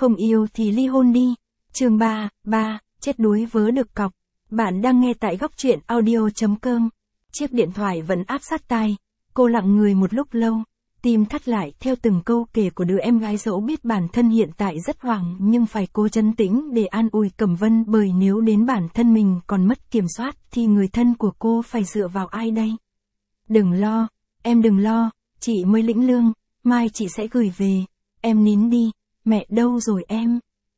Không yêu thì ly hôn đi. Chương 3, chết đuối vớ được cọc. Bạn đang nghe tại góc truyện audio.com. Chiếc điện thoại vẫn áp sát tai. Cô lặng người một lúc lâu, tim thắt lại theo từng câu kể của đứa em gái dẫu biết bản thân hiện tại rất hoảng nhưng phải cố trấn tĩnh để an ủi Cẩm Vân, bởi nếu đến bản thân mình còn mất kiểm soát thì người thân của cô phải dựa vào ai đây? Đừng lo, em đừng lo, chị mới lĩnh lương, mai chị sẽ gửi về, em nín đi. Mẹ đâu rồi em?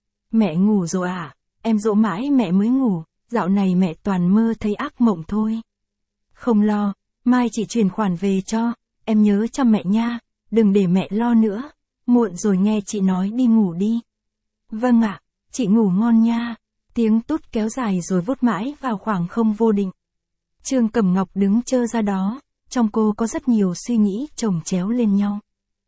Mẹ ngủ rồi à? Em dỗ mãi mẹ mới ngủ, dạo này mẹ toàn mơ thấy ác mộng thôi. Không lo, mai chị chuyển khoản về cho, em nhớ chăm mẹ nha, đừng để mẹ lo nữa, muộn rồi nghe chị nói đi ngủ đi. Vâng ạ, chị ngủ ngon nha. Tiếng tút kéo dài rồi vút mãi vào khoảng không vô định. Trương Cẩm Ngọc đứng trơ ra đó, trong cô có rất nhiều suy nghĩ chồng chéo lên nhau.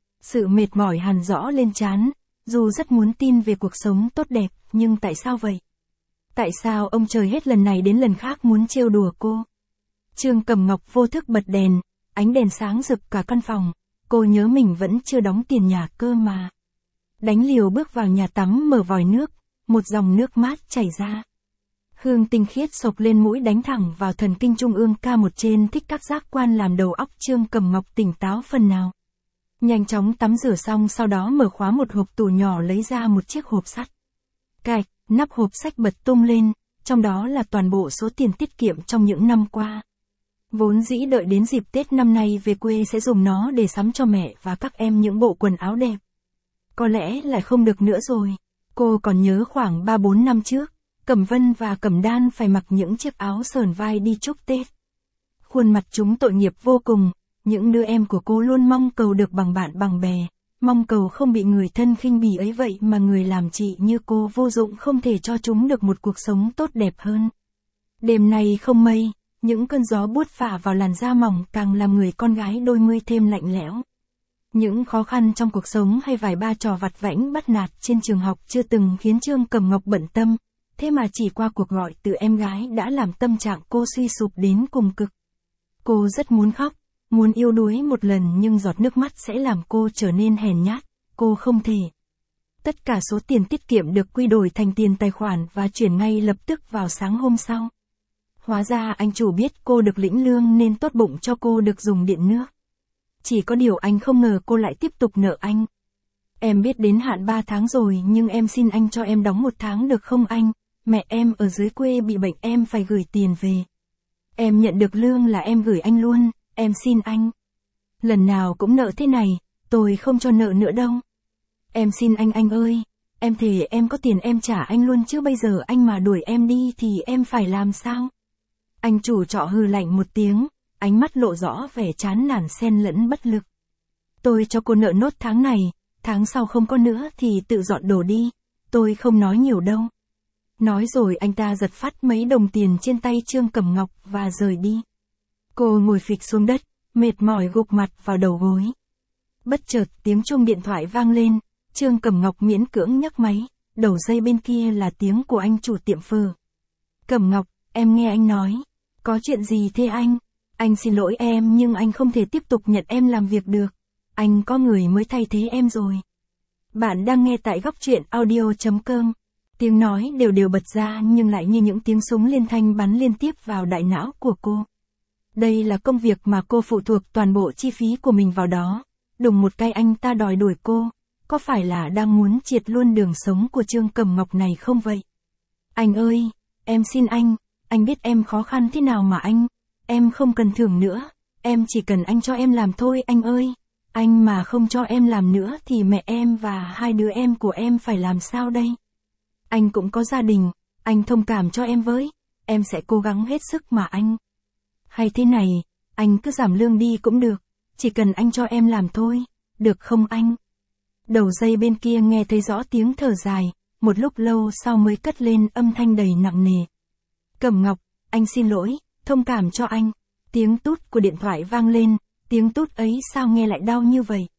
Sự mệt mỏi hằn rõ lên trán, dù rất muốn tin về cuộc sống tốt đẹp, nhưng tại sao vậy? Tại sao ông trời hết lần này đến lần khác muốn trêu đùa cô? Trương Cẩm Ngọc vô thức bật đèn, ánh đèn sáng rực cả căn phòng, cô nhớ mình vẫn chưa đóng tiền nhà cơ mà. Đánh liều bước vào nhà tắm mở vòi nước, một dòng nước mát chảy ra. Hương tinh khiết xộc lên mũi đánh thẳng vào thần kinh trung ương K1 trên, thích các giác quan làm đầu óc Trương Cẩm Ngọc tỉnh táo phần nào. Nhanh chóng tắm rửa xong, sau đó mở khóa một hộp tủ nhỏ lấy ra một chiếc hộp sắt. Cạch, nắp hộp sách bật tung lên, trong đó là toàn bộ số tiền tiết kiệm trong những năm qua. Vốn dĩ đợi đến dịp Tết năm nay về quê sẽ dùng nó để sắm cho mẹ và các em những bộ quần áo đẹp. Có lẽ lại không được nữa rồi. Cô còn nhớ khoảng 3-4 năm trước, Cẩm Vân và Cẩm Đan phải mặc những chiếc áo sờn vai đi chúc Tết. Khuôn mặt chúng tội nghiệp vô cùng, những đứa em của cô luôn mong cầu được bằng bạn bằng bè, mong cầu không bị người thân khinh bỉ, ấy vậy mà người làm chị như cô vô dụng không thể cho chúng được một cuộc sống tốt đẹp hơn. Đêm nay không mây, những cơn gió buốt phả vào làn da mỏng càng làm người con gái đôi mươi thêm lạnh lẽo. Những khó khăn trong cuộc sống hay vài ba trò vặt vãnh bắt nạt trên trường học chưa từng khiến Trương Cẩm Ngọc bận tâm, thế mà chỉ qua cuộc gọi từ em gái đã làm tâm trạng cô suy sụp đến cùng cực. Cô rất muốn khóc, muốn yếu đuối một lần, nhưng giọt nước mắt sẽ làm cô trở nên hèn nhát, cô không thể. Tất cả số tiền tiết kiệm được quy đổi thành tiền tài khoản và chuyển ngay lập tức vào sáng hôm sau. Hóa ra anh chủ biết cô được lĩnh lương nên tốt bụng cho cô được dùng điện nước. Chỉ có điều anh không ngờ cô lại tiếp tục nợ anh. Em biết đến hạn 3 tháng rồi nhưng em xin anh cho em đóng 1 tháng được không anh? Mẹ em ở dưới quê bị bệnh, em phải gửi tiền về. Em nhận được lương là em gửi anh luôn, em xin anh. Lần nào cũng nợ thế này, tôi không cho nợ nữa đâu. Em xin anh ơi, em thề em có tiền em trả anh luôn, chứ bây giờ anh mà đuổi em đi thì em phải làm sao? Anh chủ trọ hừ lạnh một tiếng, ánh mắt lộ rõ vẻ chán nản xen lẫn bất lực. Tôi cho cô nợ nốt tháng này, tháng sau không có nữa thì tự dọn đồ đi, tôi không nói nhiều đâu. Nói rồi anh ta giật phắt mấy đồng tiền trên tay Trương Cẩm Ngọc và rời đi. Cô ngồi phịch xuống đất, mệt mỏi gục mặt vào đầu gối. Bất chợt tiếng chuông điện thoại vang lên, Trương Cẩm Ngọc miễn cưỡng nhấc máy, đầu dây bên kia là tiếng của anh chủ tiệm phở. Cẩm Ngọc, em nghe anh nói. Có chuyện gì thế anh? Anh xin lỗi em nhưng anh không thể tiếp tục nhận em làm việc được. Anh có người mới thay thế em rồi. Bạn đang nghe tại góc truyện audio.com. Tiếng nói đều bật ra nhưng lại như những tiếng súng liên thanh bắn liên tiếp vào đại não của cô. Đây là công việc mà cô phụ thuộc toàn bộ chi phí của mình vào đó. Đùng một cái anh ta đòi đuổi cô. Có phải là đang muốn triệt luôn đường sống của Trương Cẩm Ngọc này không vậy? Anh ơi, em xin anh biết em khó khăn thế nào mà em không cần thưởng nữa, em chỉ cần anh cho em làm thôi anh ơi. Anh mà không cho em làm nữa thì mẹ em và 2 đứa em của em phải làm sao đây? Anh cũng có gia đình, anh thông cảm cho em với, em sẽ cố gắng hết sức mà anh. Hay thế này, anh cứ giảm lương đi cũng được, chỉ cần anh cho em làm thôi, được không anh? Đầu dây bên kia nghe thấy rõ tiếng thở dài, một lúc lâu sau mới cất lên âm thanh đầy nặng nề. Cẩm Ngọc, anh xin lỗi, thông cảm cho anh. Tiếng tút của điện thoại vang lên, tiếng tút ấy sao nghe lại đau như vậy?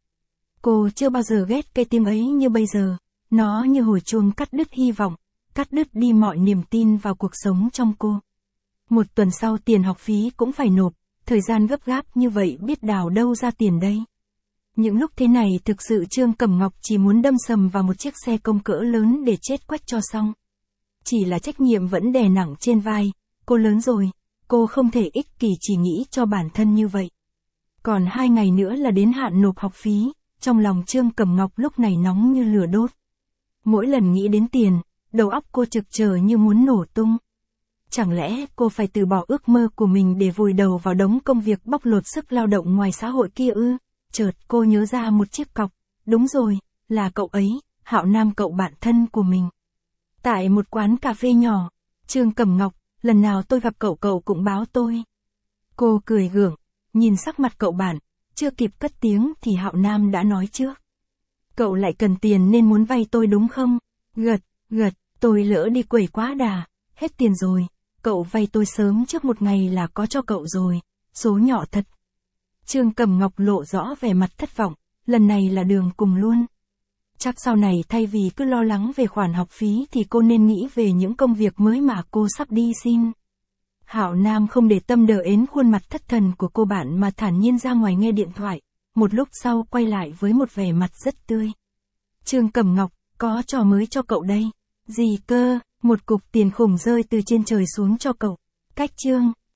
Cô chưa bao giờ ghét cái tiếng ấy như bây giờ, nó như hồi chuông cắt đứt hy vọng, cắt đứt đi mọi niềm tin vào cuộc sống trong cô. 1 tuần sau tiền học phí cũng phải nộp, thời gian gấp gáp như vậy biết đào đâu ra tiền đây. Những lúc thế này thực sự Trương Cẩm Ngọc chỉ muốn đâm sầm vào một chiếc xe công cỡ lớn để chết quách cho xong. Chỉ là trách nhiệm vẫn đè nặng trên vai, cô lớn rồi, cô không thể ích kỷ chỉ nghĩ cho bản thân như vậy. Còn 2 ngày nữa là đến hạn nộp học phí, trong lòng Trương Cẩm Ngọc lúc này nóng như lửa đốt. Mỗi lần nghĩ đến tiền, đầu óc cô trực chờ như muốn nổ tung. Chẳng lẽ cô phải từ bỏ ước mơ của mình để vùi đầu vào đống công việc bóc lột sức lao động ngoài xã hội kia ư? Chợt cô nhớ ra một chiếc cọc, đúng rồi, là cậu ấy, Hạo Nam cậu bạn thân của mình. Tại một quán cà phê nhỏ, Trương Cẩm Ngọc, lần nào tôi gặp cậu cũng báo tôi. Cô cười gượng, nhìn sắc mặt cậu bạn, chưa kịp cất tiếng thì Hạo Nam đã nói trước. Cậu lại cần tiền nên muốn vay tôi đúng không? Gật, tôi lỡ đi quẩy quá đà, hết tiền rồi, cậu vay tôi sớm trước một ngày là có cho cậu rồi, số nhỏ thật. Trương Cẩm Ngọc lộ rõ vẻ mặt thất vọng, lần này là đường cùng luôn. Chắc sau này thay vì cứ lo lắng về khoản học phí thì cô nên nghĩ về những công việc mới mà cô sắp đi xin. Hạo Nam không để tâm đờ ến khuôn mặt thất thần của cô bạn mà thản nhiên ra ngoài nghe điện thoại, một lúc sau quay lại với một vẻ mặt rất tươi. Trương Cẩm Ngọc, có trò mới cho cậu đây. Gì cơ, một cục tiền khủng rơi từ trên trời xuống cho cậu. Cách Trương